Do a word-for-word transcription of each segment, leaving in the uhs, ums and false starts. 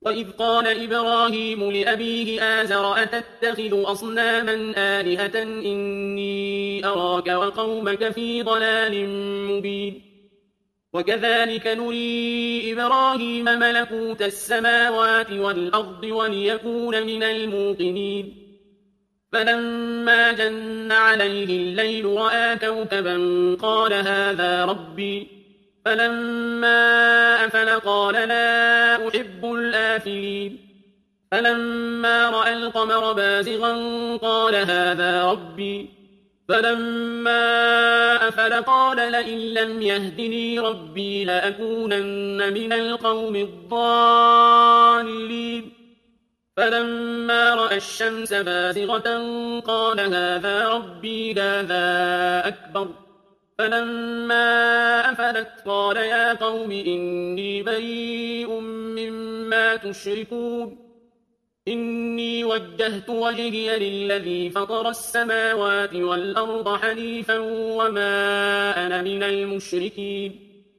وإذ قال إبراهيم لأبيه آزر أتتخذ أصناما آلهة إني أراك وقومك في ضلال مبين وكذلك نري إبراهيم ملكوت السماوات والأرض وليكون من الموقنين فلما جن عليه الليل رأى كوكبا قال هذا ربي فلما أفل قال لا أحب الآفلين فلما رأى القمر بازغا قال هذا ربي فلما أفل قال لئن لم يهدني ربي لأكونن من القوم الضالين فلما رأى الشمس بازغة قال هذا ربي هذا أكبر فلما أفلت قال يا قوم إني بريء مما تشركون إني وجهت وجهي للذي فطر السماوات والأرض حنيفا وما أنا من المشركين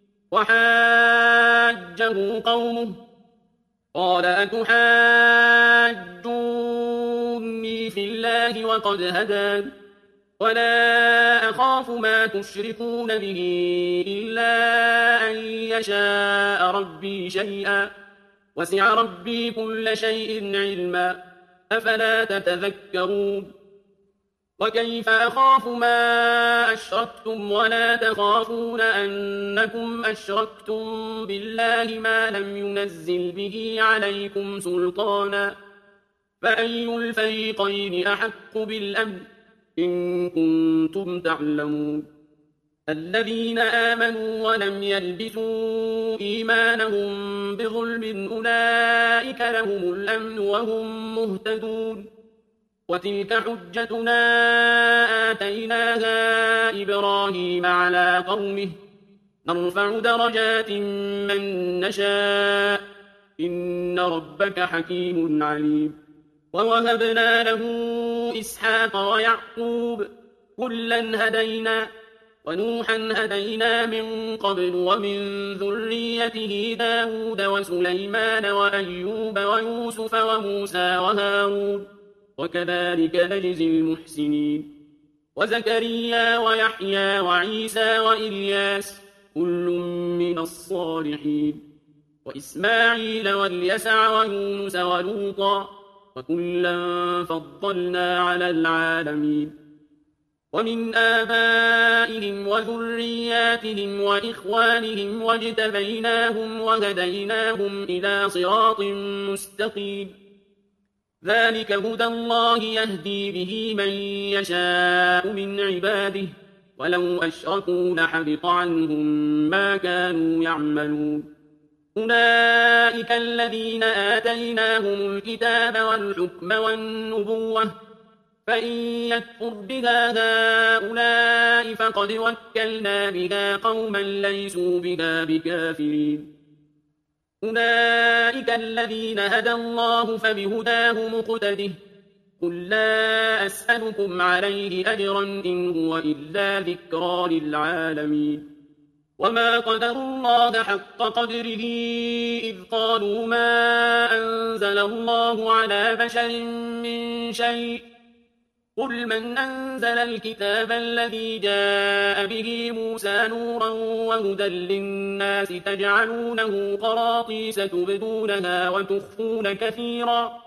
وحاجه قومه قال أتحاجوني في الله وقد هدان ولا أخاف ما تشركون به إلا أن يشاء ربي شيئا وسع ربي كل شيء علما أفلا تتذكرون وكيف أخاف ما أشركتم ولا تخافون أنكم أشركتم بالله ما لم ينزل به عليكم سلطانا فأي الفريقين أحق بالأمن إن كنتم تعلمون الذين آمنوا ولم يلبسوا إيمانهم بظلم أولئك لهم الأمن وهم مهتدون وتلك حجتنا آتيناها إبراهيم على قومه نرفع درجات من نشاء إن ربك حكيم عليم ووهبنا له إسحاق ويعقوب كلا هدينا ونوحا هدينا من قبل ومن ذريته داود وسليمان وأيوب ويوسف وموسى وهارون وكذلك نجزي المحسنين وزكريا ويحيى وعيسى وإلياس كل من الصالحين وإسماعيل واليسع ويونس ولوطا وكلا فضلنا على العالمين ومن آبائهم وذرياتهم وإخوانهم واجتبيناهم وهديناهم إلى صراط مستقيم ذلك هدى الله يهدي به من يشاء من عباده ولو أشركوا لحبط عنهم ما كانوا يعملون أولئك الذين آتيناهم الكتاب والحكم والنبوة فإن يكفر بها هؤلاء فقد وكلنا بها قوما ليسوا بها بكافرين أولئك الذين هدى الله فبهداه مقتده قل لا أسألكم عليه أجرا إن هو إلا ذكرى للعالمين وما قدروا الله حق قدره إذ قالوا ما أنزل الله على بشر من شيء قل من أنزل الكتاب الذي جاء به موسى نورا وهدى للناس تجعلونه قراطيس تبدونها وتخفون كثيرا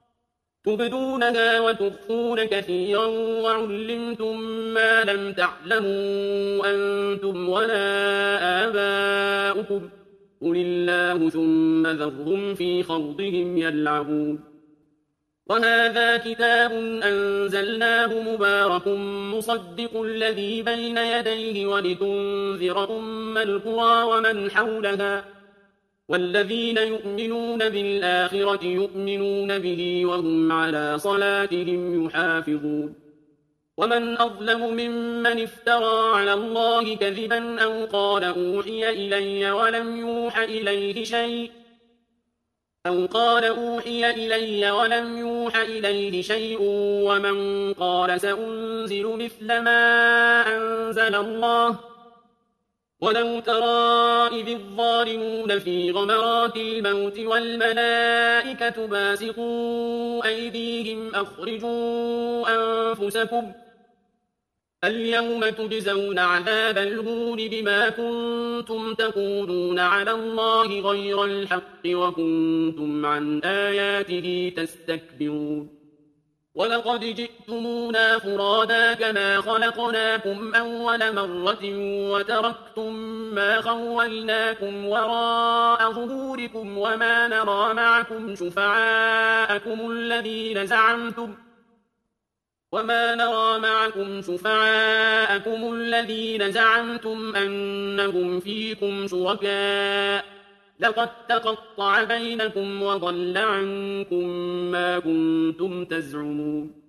تبدونها وتخفون كثيرا وعلمتم ما لم تعلموا أنتم ولا آباؤكم قل الله ثم ذرهم في خوضهم يلعبون وهذا كتاب أنزلناه مبارك مصدق الذي بين يديه ولتنذر أم القرى ومن حولها والذين يؤمنون بالآخرة يؤمنون به وهم على صلاتهم يحافظون ومن أظلم ممن افترى على الله كذبا أو قال أوحي إلي ولم يوح إليه شيء أو قال أوحي إلي ولم يوح إليه شيء ومن قال سأنزل مثل ما أنزل الله ولو ترى إذ الظالمون في غمرات الموت والملائكة باسطوا أيديهم أخرجوا أنفسكم اليوم تجزون عذاب الهون بما كنتم تقولون على الله غير الحق وكنتم عن آياته تستكبرون ولقد جئتمونا فرادا كما خلقناكم أول مرة وتركتم ما خولناكم وراء ظهوركم وما نرى معكم شفعاءكم الذين زعمتم وما نرى معكم شفعاءكم الذين زعمتم أنهم فيكم شركاء لقد تقطع بينكم وضل عنكم ما كنتم تزعمون